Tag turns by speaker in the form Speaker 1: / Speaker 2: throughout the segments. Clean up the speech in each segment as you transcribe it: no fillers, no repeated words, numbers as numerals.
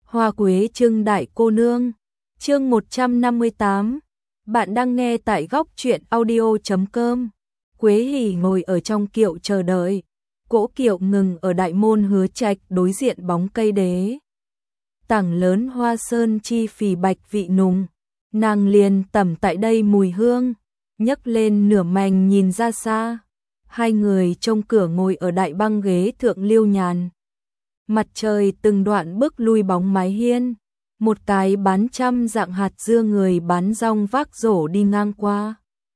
Speaker 1: Hoa quế trưng đại cô nương. Chương 158. Bạn đang nghe tại góc truyện audio.com. Quế Hỉ ngồi ở trong kiệu chờ đợi. Cỗ kiệu ngừng ở đại môn Hứa Trạch đối diện bóng cây đế. Tảng lớn hoa sơn chi phì bạch vị nùng. Nàng liền tẩm tại đây mùi hương, nhấc lên nửa mảnh nhìn ra xa. Hai người trông cửa ngồi ở đại băng ghế thượng liêu nhàn. Mặt trời từng đoạn bước lui bóng mái hiên, một cái bán trăm dạng hạt dưa người bán rong vác rổ đi ngang qua.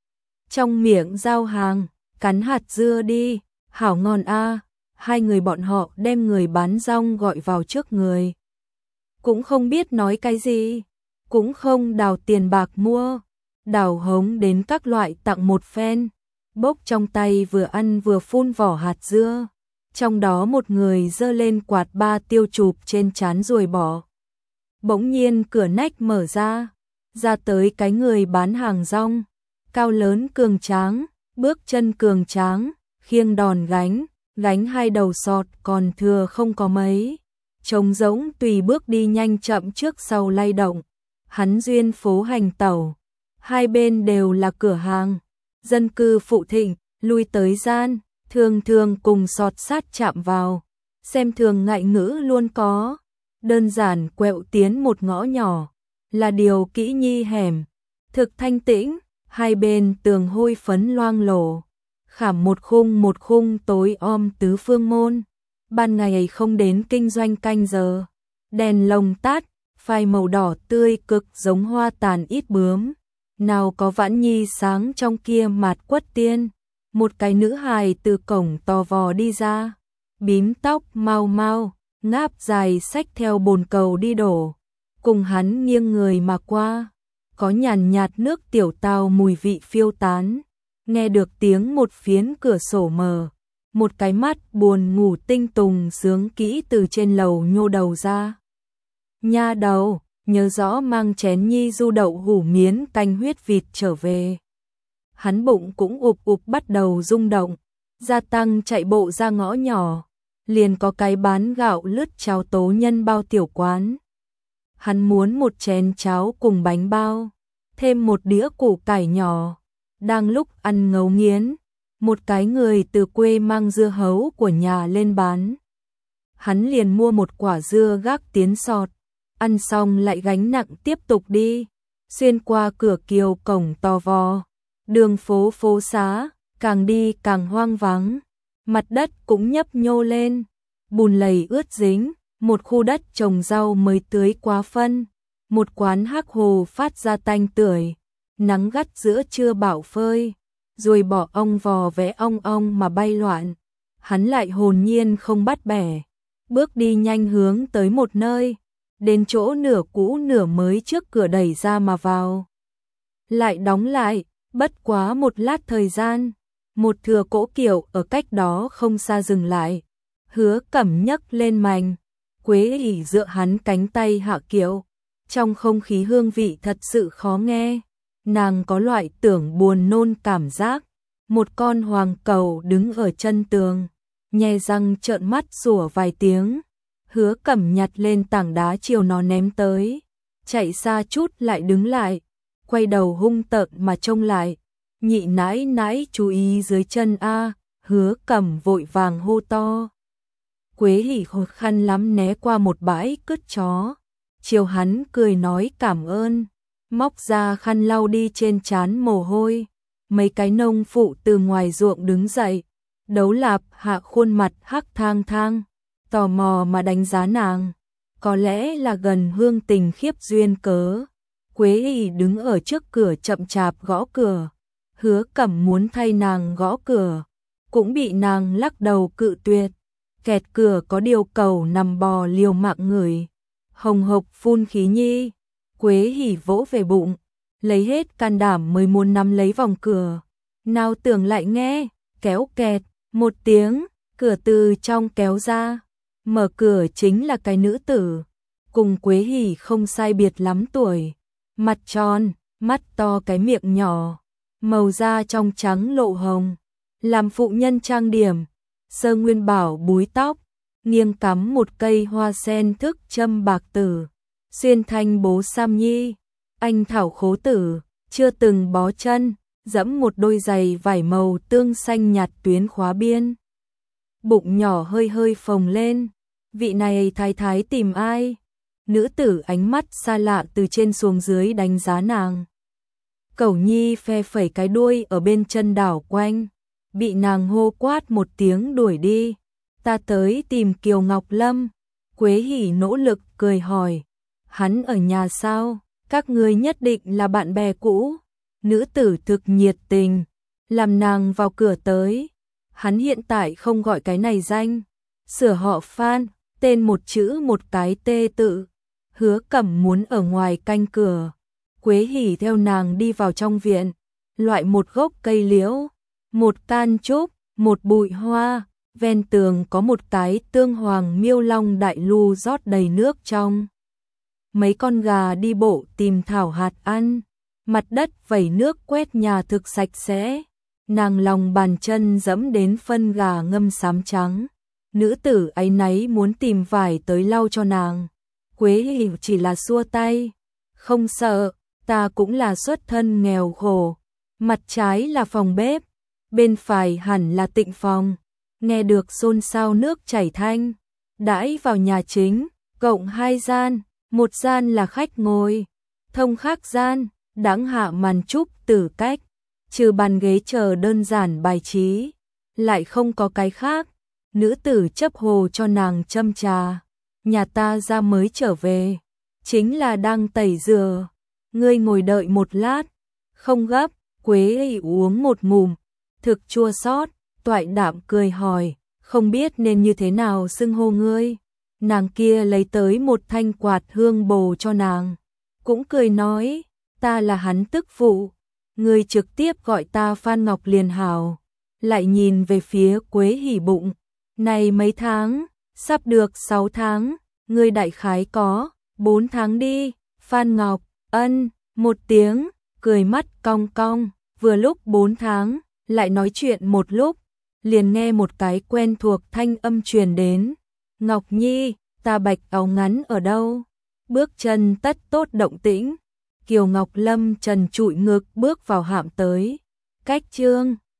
Speaker 1: Trong miệng giao hàng, cắn hạt dưa đi, hảo ngon a. Hai người bọn họ đem người bán rong gọi vào trước người. Cũng không biết nói cái gì, cũng không đào tiền bạc mua, đào hống đến các loại tặng một phen, bốc trong tay vừa ăn vừa phun vỏ hạt dưa. Trong đó một người giơ lên quạt ba tiêu chụp trên trán rồi bỏ. Bỗng nhiên cửa nách mở ra tới cái người bán hàng rong, cao lớn cường tráng, bước chân cường tráng, khiêng đòn gánh hai đầu sọt còn thừa không có mấy. Trống rỗng tùy bước đi nhanh chậm trước sau lay động. Hắn duyên phố hành tẩu, hai bên đều là cửa hàng, dân cư phụ thịnh, lui tới gian, thường thường cùng sọt sát chạm vào, xem thường ngại ngữ luôn có. Đơn giản quẹo tiến một ngõ nhỏ, là điều kỹ nhi hẻm, thực thanh tĩnh, hai bên tường hôi phấn loang lổ, khảm một khung tối om tứ phương môn. Ban ngày không đến kinh doanh canh giờ, đèn lồng tát, phai màu đỏ tươi cực giống hoa tàn ít bướm. Nào có vãn nhi sáng trong kia mạt quất tiên, một cái nữ hài từ cổng to vò đi ra, bím tóc mau mau, ngáp dài xách theo bồn cầu đi đổ, cùng hắn nghiêng người mà qua, có nhàn nhạt nước tiểu tao mùi vị phiêu tán, nghe được tiếng một phiến cửa sổ mở, một cái mắt buồn ngủ tinh tùng sướng kỹ từ trên lầu nhô đầu ra. Nha đầu, nhớ rõ mang chén nhi du đậu hủ miến canh huyết vịt trở về. Hắn bụng cũng ụp bắt đầu rung động, gia tăng chạy bộ ra ngõ nhỏ, liền có cái bán gạo lứt cháo tố nhân bao tiểu quán. Hắn muốn một chén cháo cùng bánh bao, thêm một đĩa củ cải nhỏ. Đang lúc ăn ngấu nghiến, một cái người từ quê mang dưa hấu của nhà lên bán. Hắn liền mua một quả dưa gác tiến sọt, ăn xong lại gánh nặng tiếp tục đi, xuyên qua cửa kiều cổng to vò, đường phố phố xá, càng đi càng hoang vắng, mặt đất cũng nhấp nhô lên, bùn lầy ướt dính, một khu đất trồng rau mới tưới quá phân, một quán hắc hồ phát ra tanh tưởi, nắng gắt giữa trưa bạo phơi, rồi bỏ ong vò vẽ ong ong mà bay loạn. Hắn lại hồn nhiên không bắt bẻ, bước đi nhanh hướng tới một nơi, đến chỗ nửa cũ nửa mới trước cửa đẩy ra mà vào. Lại đóng lại, bất quá một lát thời gian, một thừa cỗ kiệu ở cách đó không xa dừng lại. Hứa Cẩm nhấc lên mành, Quế Hỉ dựa hắn cánh tay hạ kiệu, trong không khí hương vị thật sự khó nghe. Nàng có loại tưởng buồn nôn cảm giác, một con hoàng cầu đứng ở chân tường, nhe răng trợn mắt sủa vài tiếng. Hứa Cẩm nhặt lên tảng đá chiều nó ném tới, chạy xa chút lại đứng lại, quay đầu hung tợn mà trông lại. Nhị nãi nãi chú ý dưới chân a. Hứa Cẩm vội vàng hô to. Quế Hỉ khó khăn lắm né qua một bãi cứt chó, chiều hắn cười nói cảm ơn, móc ra khăn lau đi trên trán mồ hôi. Mấy cái nông phụ từ ngoài ruộng đứng dậy, đấu lạp hạ khuôn mặt hắc thang thang, tò mò mà đánh giá nàng, có lẽ là gần hương tình khiếp duyên cớ. Quế Hỉ đứng ở trước cửa chậm chạp gõ cửa, Hứa Cẩm muốn thay nàng gõ cửa, cũng bị nàng lắc đầu cự tuyệt. Kẹt cửa có điều cầu nằm bò liều mạng người, hồng hộc phun khí nhi. Quế Hỉ vỗ về bụng, lấy hết can đảm mới muốn nắm lấy vòng cửa, nào tưởng lại nghe kéo kẹt một tiếng, cửa từ trong kéo ra, mở cửa chính là cái nữ tử, cùng Quế Hỉ không sai biệt lắm tuổi, mặt tròn, mắt to cái miệng nhỏ, màu da trong trắng lộ hồng, làm phụ nhân trang điểm, sơ nguyên bảo búi tóc, nghiêng cắm một cây hoa sen thức châm bạc tử, xuyên thanh bố Sam Nhi, anh thảo khố tử, chưa từng bó chân, dẫm một đôi giày vải màu tương xanh nhạt tuyến khóa biên. Bụng nhỏ hơi hơi phồng lên, vị này thái thái tìm ai? Nữ tử ánh mắt xa lạ từ trên xuống dưới đánh giá nàng. Cẩu Nhi phe phẩy cái đuôi ở bên chân đảo quanh, bị nàng hô quát một tiếng đuổi đi. Ta tới tìm Kiều Ngọc Lâm. Quế Hỉ nỗ lực cười hỏi, hắn ở nhà sao? Các ngươi nhất định là bạn bè cũ. Nữ tử thực nhiệt tình, làm nàng vào cửa tới. Hắn hiện tại không gọi cái này danh, sửa họ Phan, tên một chữ một cái tê tự. Hứa Cẩm muốn ở ngoài canh cửa. Quế Hỉ theo nàng đi vào trong viện, loại một gốc cây liễu, một can trúc, một bụi hoa, ven tường có một cái tương hoàng miêu long đại lu rót đầy nước trong. Mấy con gà đi bộ tìm thảo hạt ăn, mặt đất vẩy nước quét nhà thực sạch sẽ. Nàng lòng bàn chân dẫm đến phân gà ngâm xám trắng. Nữ tử áy náy muốn tìm vải tới lau cho nàng. Quế Hỉ chỉ là xua tay, không sợ, ta cũng là xuất thân nghèo khổ. Mặt trái là phòng bếp, bên phải hẳn là tịnh phòng. Nghe được xôn xao nước chảy thanh, đãi vào nhà chính, cộng 2 gian, một gian là khách ngồi, thông khác gian, đãng hạ màn trúc tử cách, trừ bàn ghế chờ đơn giản bài trí, lại không có cái khác. Nữ tử chấp hồ cho nàng châm trà, nhà ta ra mới trở về, chính là đang tẩy rửa, ngươi ngồi đợi một lát, không gấp. Quế Hỉ uống một ngụm, thực chua xót, toại đạm cười hỏi, không biết nên như thế nào xưng hô ngươi. Nàng kia lấy tới một thanh quạt hương bồ cho nàng, cũng cười nói, ta là hắn tức phụ, ngươi trực tiếp gọi ta Phan Ngọc liền hảo. Lại nhìn về phía Quế Hỉ bụng, này mấy tháng, sắp được 6 tháng, ngươi đại khái có 4 tháng đi. Phan Ngọc, ân, một tiếng, cười mắt cong cong, vừa lúc 4 tháng, lại nói chuyện một lúc, liền nghe một cái quen thuộc thanh âm truyền đến. Ngọc Nhi, ta bạch áo ngắn ở đâu? Bước chân tất tốt động tĩnh. Kiều Ngọc Lâm trần trụi ngực bước vào hạm tới. Cách chương